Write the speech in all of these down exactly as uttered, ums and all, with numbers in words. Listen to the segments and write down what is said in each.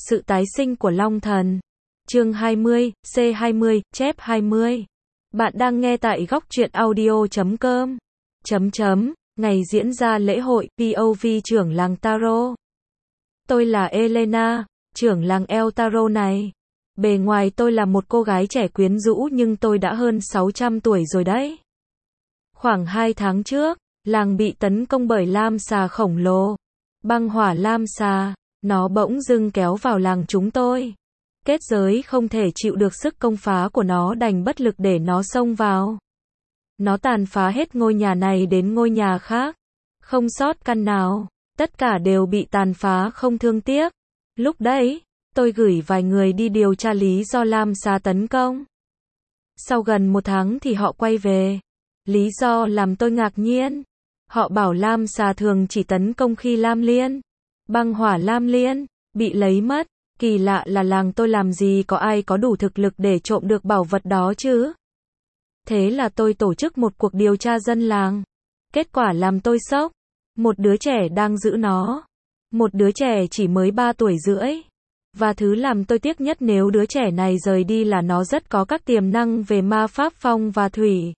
Sự tái sinh của Long Thần. Chương hai mươi, C hai mươi, chép hai mươi. Bạn đang nghe tại góc truyện audio chấm com. Chấm chấm, ngày diễn ra lễ hội pê ô vê trưởng làng Tarot. Tôi là Elena, trưởng làng El Tarot này. Bề ngoài tôi là một cô gái trẻ quyến rũ nhưng tôi đã hơn sáu trăm tuổi rồi đấy. Khoảng hai tháng trước, làng bị tấn công bởi lam xà khổng lồ. Băng hỏa lam xà, nó bỗng dưng kéo vào làng chúng tôi. Kết giới không thể chịu được sức công phá của nó đành bất lực để nó xông vào. Nó tàn phá hết ngôi nhà này đến ngôi nhà khác. Không sót căn nào, tất cả đều bị tàn phá không thương tiếc. Lúc đấy, tôi gửi vài người đi điều tra lý do lam xà tấn công. Sau gần một tháng thì họ quay về. Lý do làm tôi ngạc nhiên. Họ bảo lam xà thường chỉ tấn công khi lam liên, băng hỏa lam liên, bị lấy mất. Kỳ lạ là làng tôi làm gì có ai có đủ thực lực để trộm được bảo vật đó chứ. Thế là tôi tổ chức một cuộc điều tra dân làng. Kết quả làm tôi sốc. Một đứa trẻ đang giữ nó. Một đứa trẻ chỉ mới ba tuổi rưỡi. Và thứ làm tôi tiếc nhất nếu đứa trẻ này rời đi là nó rất có các tiềm năng về ma pháp phong và thủy.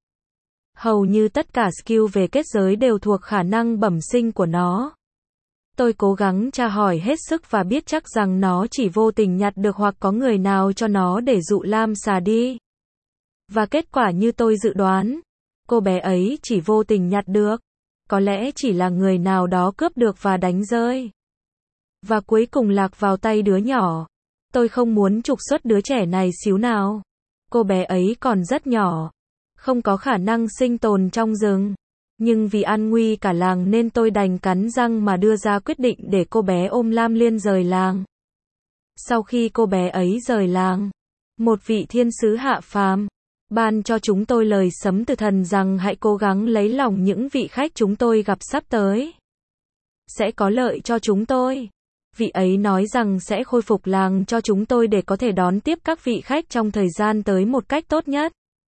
Hầu như tất cả skill về kết giới đều thuộc khả năng bẩm sinh của nó. Tôi cố gắng tra hỏi hết sức và biết chắc rằng nó chỉ vô tình nhặt được hoặc có người nào cho nó để dụ lam xà đi. Và kết quả như tôi dự đoán. Cô bé ấy chỉ vô tình nhặt được. Có lẽ chỉ là người nào đó cướp được và đánh rơi. Và cuối cùng lạc vào tay đứa nhỏ. Tôi không muốn trục xuất đứa trẻ này xíu nào. Cô bé ấy còn rất nhỏ. Không có khả năng sinh tồn trong rừng. Nhưng vì an nguy cả làng nên tôi đành cắn răng mà đưa ra quyết định để cô bé ôm lam liên rời làng. Sau khi cô bé ấy rời làng, một vị thiên sứ hạ phàm ban cho chúng tôi lời sấm từ thần rằng hãy cố gắng lấy lòng những vị khách chúng tôi gặp sắp tới. Sẽ có lợi cho chúng tôi. Vị ấy nói rằng sẽ khôi phục làng cho chúng tôi để có thể đón tiếp các vị khách trong thời gian tới một cách tốt nhất.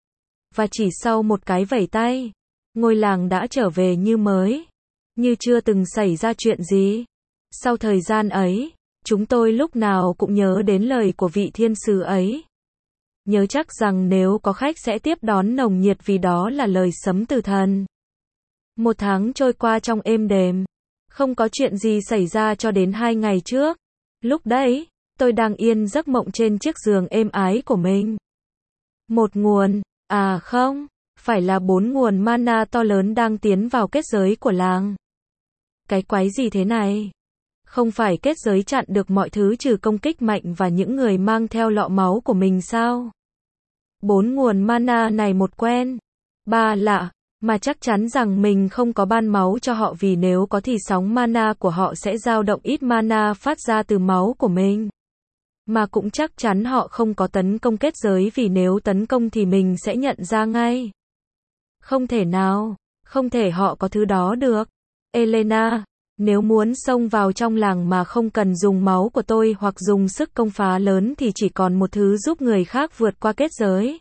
Và chỉ sau một cái vẩy tay, ngôi làng đã trở về như mới, như chưa từng xảy ra chuyện gì. Sau thời gian ấy, chúng tôi lúc nào cũng nhớ đến lời của vị thiên sứ ấy. Nhớ chắc rằng nếu có khách sẽ tiếp đón nồng nhiệt vì đó là lời sấm từ thần. Một tháng trôi qua trong êm đềm. Không có chuyện gì xảy ra cho đến hai ngày trước. Lúc đấy, tôi đang yên giấc mộng trên chiếc giường êm ái của mình. Một nguồn, à không, phải là bốn nguồn mana to lớn đang tiến vào kết giới của làng. Cái quái gì thế này? Không phải kết giới chặn được mọi thứ trừ công kích mạnh và những người mang theo lọ máu của mình sao? Bốn nguồn mana này một quen, ba lạ, mà chắc chắn rằng mình không có ban máu cho họ vì nếu có thì sóng mana của họ sẽ dao động ít mana phát ra từ máu của mình. Mà cũng chắc chắn họ không có tấn công kết giới vì nếu tấn công thì mình sẽ nhận ra ngay. Không thể nào, không thể họ có thứ đó được. Elena, nếu muốn xông vào trong làng mà không cần dùng máu của tôi hoặc dùng sức công phá lớn thì chỉ còn một thứ giúp người khác vượt qua kết giới.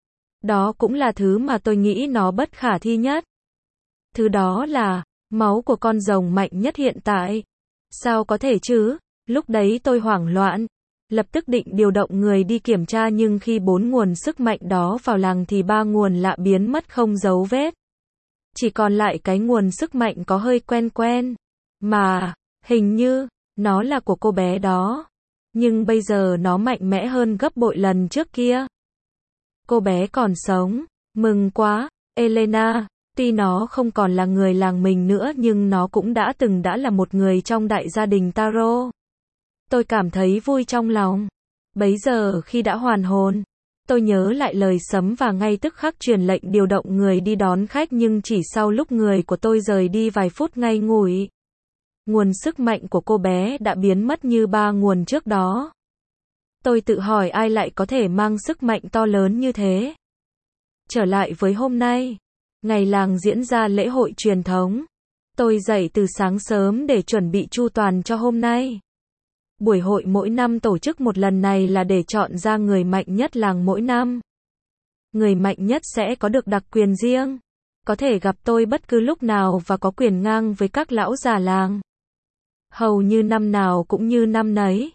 Đó cũng là thứ mà tôi nghĩ nó bất khả thi nhất. Thứ đó là máu của con rồng mạnh nhất hiện tại. Sao có thể chứ? Lúc đấy tôi hoảng loạn. Lập tức định điều động người đi kiểm tra nhưng khi bốn nguồn sức mạnh đó vào làng thì ba nguồn lạ biến mất không dấu vết. Chỉ còn lại cái nguồn sức mạnh có hơi quen quen. Mà, hình như, nó là của cô bé đó. Nhưng bây giờ nó mạnh mẽ hơn gấp bội lần trước kia. Cô bé còn sống. Mừng quá, Elena. Tuy nó không còn là người làng mình nữa nhưng nó cũng đã từng đã là một người trong đại gia đình Tarot. Tôi cảm thấy vui trong lòng. Bấy giờ khi đã hoàn hồn, tôi nhớ lại lời sấm và ngay tức khắc truyền lệnh điều động người đi đón khách nhưng chỉ sau lúc người của tôi rời đi vài phút ngây ngủi. Nguồn sức mạnh của cô bé đã biến mất như ba nguồn trước đó. Tôi tự hỏi ai lại có thể mang sức mạnh to lớn như thế. Trở lại với hôm nay, ngày làng diễn ra lễ hội truyền thống. Tôi dậy từ sáng sớm để chuẩn bị chu toàn cho hôm nay. Buổi hội mỗi năm tổ chức một lần này là để chọn ra người mạnh nhất làng mỗi năm. Người mạnh nhất sẽ có được đặc quyền riêng. Có thể gặp tôi bất cứ lúc nào và có quyền ngang với các lão già làng. Hầu như năm nào cũng như năm nấy.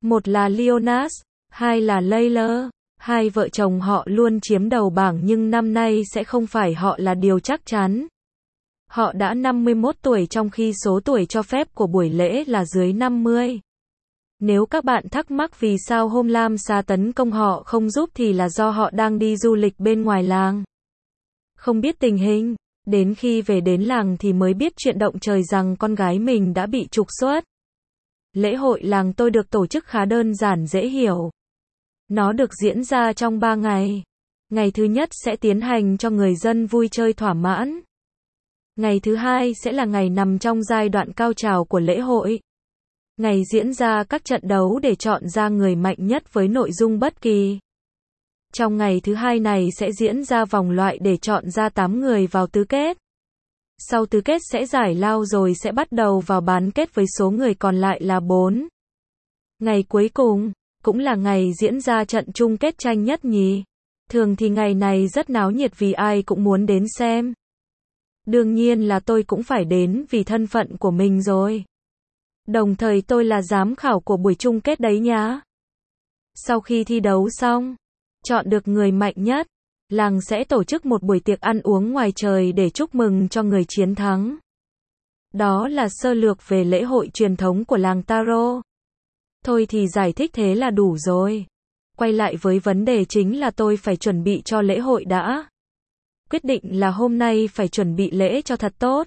Một là Leonas, hai là Layla. Hai vợ chồng họ luôn chiếm đầu bảng nhưng năm nay sẽ không phải họ là điều chắc chắn. Họ đã năm mươi mốt tuổi trong khi số tuổi cho phép của buổi lễ là dưới năm mươi. Nếu các bạn thắc mắc vì sao hôm Lam Sa tấn công họ không giúp thì là do họ đang đi du lịch bên ngoài làng. Không biết tình hình, đến khi về đến làng thì mới biết chuyện động trời rằng con gái mình đã bị trục xuất. Lễ hội làng tôi được tổ chức khá đơn giản dễ hiểu. Nó được diễn ra trong ba ngày. Ngày thứ nhất sẽ tiến hành cho người dân vui chơi thỏa mãn. Ngày thứ hai sẽ là ngày nằm trong giai đoạn cao trào của lễ hội. Ngày diễn ra các trận đấu để chọn ra người mạnh nhất với nội dung bất kỳ. Trong ngày thứ hai này sẽ diễn ra vòng loại để chọn ra tám người vào tứ kết. Sau tứ kết sẽ giải lao rồi sẽ bắt đầu vào bán kết với số người còn lại là bốn. Ngày cuối cùng, cũng là ngày diễn ra trận chung kết tranh nhất nhì. Thường thì ngày này rất náo nhiệt vì ai cũng muốn đến xem. Đương nhiên là tôi cũng phải đến vì thân phận của mình rồi. Đồng thời tôi là giám khảo của buổi chung kết đấy nhá. Sau khi thi đấu xong, chọn được người mạnh nhất, làng sẽ tổ chức một buổi tiệc ăn uống ngoài trời để chúc mừng cho người chiến thắng. Đó là sơ lược về lễ hội truyền thống của làng Taro. Thôi thì giải thích thế là đủ rồi. Quay lại với vấn đề chính là tôi phải chuẩn bị cho lễ hội đã. Quyết định là hôm nay phải chuẩn bị lễ cho thật tốt.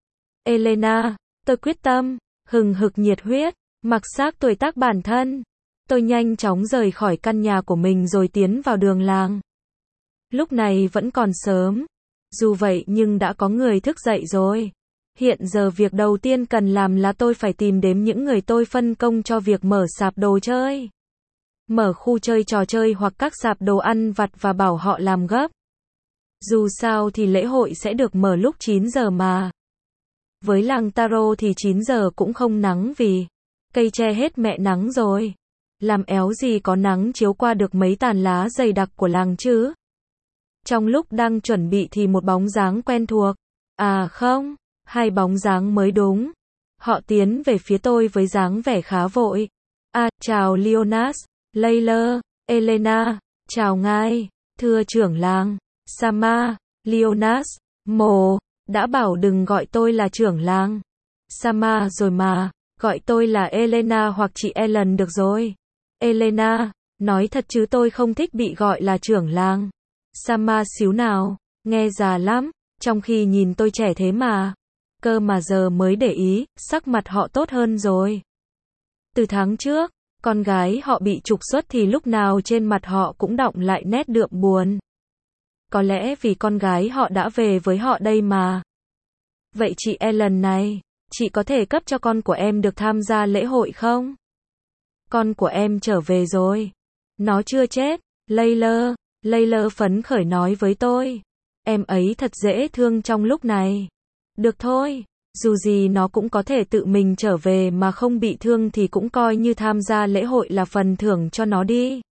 Elena, tôi quyết tâm, hừng hực nhiệt huyết, mặc xác tuổi tác bản thân. Tôi nhanh chóng rời khỏi căn nhà của mình rồi tiến vào đường làng. Lúc này vẫn còn sớm. Dù vậy nhưng đã có người thức dậy rồi. Hiện giờ việc đầu tiên cần làm là tôi phải tìm đếm những người tôi phân công cho việc mở sạp đồ chơi. Mở khu chơi trò chơi hoặc các sạp đồ ăn vặt và bảo họ làm gấp. Dù sao thì lễ hội sẽ được mở lúc chín giờ mà. Với làng Taro thì chín giờ cũng không nắng vì cây tre hết mẹ nắng rồi. Làm éo gì có nắng chiếu qua được mấy tàn lá dày đặc của làng chứ. Trong lúc đang chuẩn bị thì một bóng dáng quen thuộc. À không, hai bóng dáng mới đúng. Họ tiến về phía tôi với dáng vẻ khá vội. À, chào Leonas, Layla, Elena, chào ngài, thưa trưởng làng. Sama, Leonas, Mồ, đã bảo đừng gọi tôi là trưởng làng. Sama rồi mà, gọi tôi là Elena hoặc chị Ellen được rồi. Elena, nói thật chứ tôi không thích bị gọi là trưởng làng. Sama xíu nào, nghe già lắm, trong khi nhìn tôi trẻ thế mà. Cơ mà giờ mới để ý, sắc mặt họ tốt hơn rồi. Từ tháng trước, con gái họ bị trục xuất thì lúc nào trên mặt họ cũng đọng lại nét đượm buồn. Có lẽ vì con gái họ đã về với họ đây mà. Vậy chị Ellen này, chị có thể cấp cho con của em được tham gia lễ hội không? Con của em trở về rồi. Nó chưa chết. Layla, Layla phấn khởi nói với tôi. Em ấy thật dễ thương trong lúc này. Được thôi, dù gì nó cũng có thể tự mình trở về mà không bị thương thì cũng coi như tham gia lễ hội là phần thưởng cho nó đi.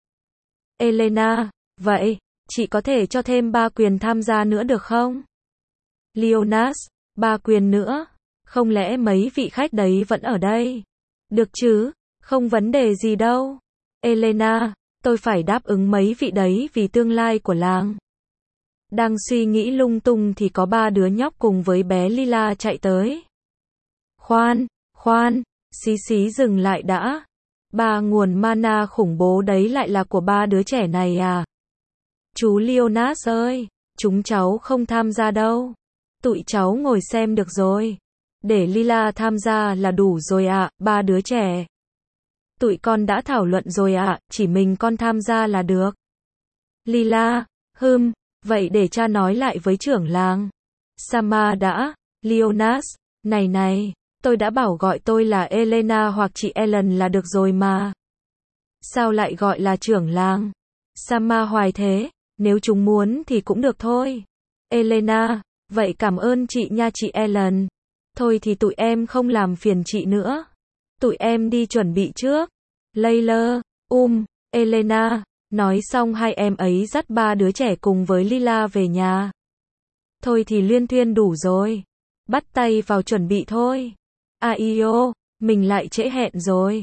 Elena, vậy, chị có thể cho thêm ba quyền tham gia nữa được không? Leonas, ba quyền nữa? Không lẽ mấy vị khách đấy vẫn ở đây? Được chứ, không vấn đề gì đâu. Elena, tôi phải đáp ứng mấy vị đấy vì tương lai của làng. Đang suy nghĩ lung tung thì có ba đứa nhóc cùng với bé Lila chạy tới. Khoan, khoan, xí xí dừng lại đã. Ba nguồn mana khủng bố đấy lại là của ba đứa trẻ này à? Chú Leonas ơi, chúng cháu không tham gia đâu. Tụi cháu ngồi xem được rồi. Để Lila tham gia là đủ rồi ạ, à, ba đứa trẻ. Tụi con đã thảo luận rồi ạ, à, chỉ mình con tham gia là được. Lila, hừm, vậy để cha nói lại với trưởng làng. Sama đã, Leonas, này này, tôi đã bảo gọi tôi là Elena hoặc chị Ellen là được rồi mà. Sao lại gọi là trưởng làng? Sama hoài thế, nếu chúng muốn thì cũng được thôi. Elena, vậy cảm ơn chị nha chị Ellen. Thôi thì tụi em không làm phiền chị nữa. Tụi em đi chuẩn bị trước. Layla, um, Elena, nói xong hai em ấy dắt ba đứa trẻ cùng với Lila về nhà. Thôi thì luyên thuyên đủ rồi. Bắt tay vào chuẩn bị thôi. Aio, mình lại trễ hẹn rồi.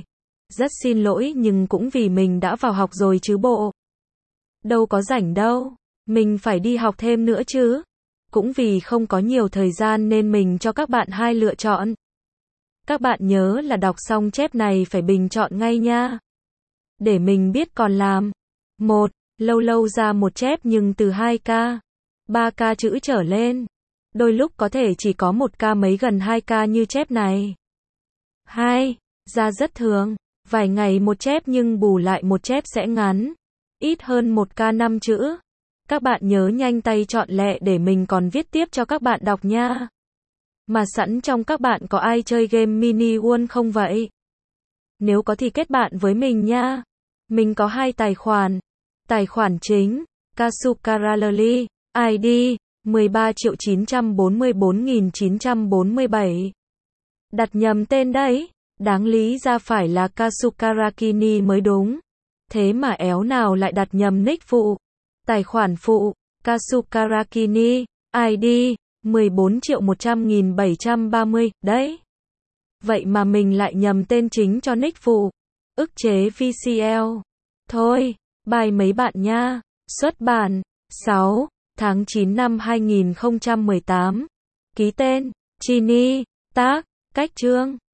Rất xin lỗi nhưng cũng vì mình đã vào học rồi chứ bộ. Đâu có rảnh đâu. Mình phải đi học thêm nữa chứ. Cũng vì không có nhiều thời gian nên mình cho các bạn hai lựa chọn. Các bạn nhớ là đọc xong chép này phải bình chọn ngay nha. Để mình biết còn làm. một. Lâu lâu ra một chép nhưng từ hai ca, ba ca chữ trở lên. Đôi lúc có thể chỉ có một ca mấy gần hai ca như chép này. hai. Ra rất thường. Vài ngày một chép nhưng bù lại một chép sẽ ngắn. Ít hơn một ca năm chữ. Các bạn nhớ nhanh tay chọn lẹ để mình còn viết tiếp cho các bạn đọc nha. Mà sẵn trong các bạn có ai chơi game Mini World không vậy? Nếu có thì kết bạn với mình nha. Mình có hai tài khoản. Tài khoản chính, Kasukaralali, i đê, mười ba triệu chín trăm bốn mươi bốn nghìn chín trăm bốn mươi bảy. Đặt nhầm tên đấy. Đáng lý ra phải là Kasukarakini mới đúng. Thế mà éo nào lại đặt nhầm nick phụ. Tài khoản phụ, Kasukarakini, i đê, mười bốn triệu một trăm nghìn bảy trăm ba mươi, đấy. Vậy mà mình lại nhầm tên chính cho nick phụ. Ức chế vê xê lờ. Thôi, bye mấy bạn nha. Xuất bản, sáu tháng chín năm hai nghìn không trăm mười tám. Ký tên, Chini, tác, cách chương.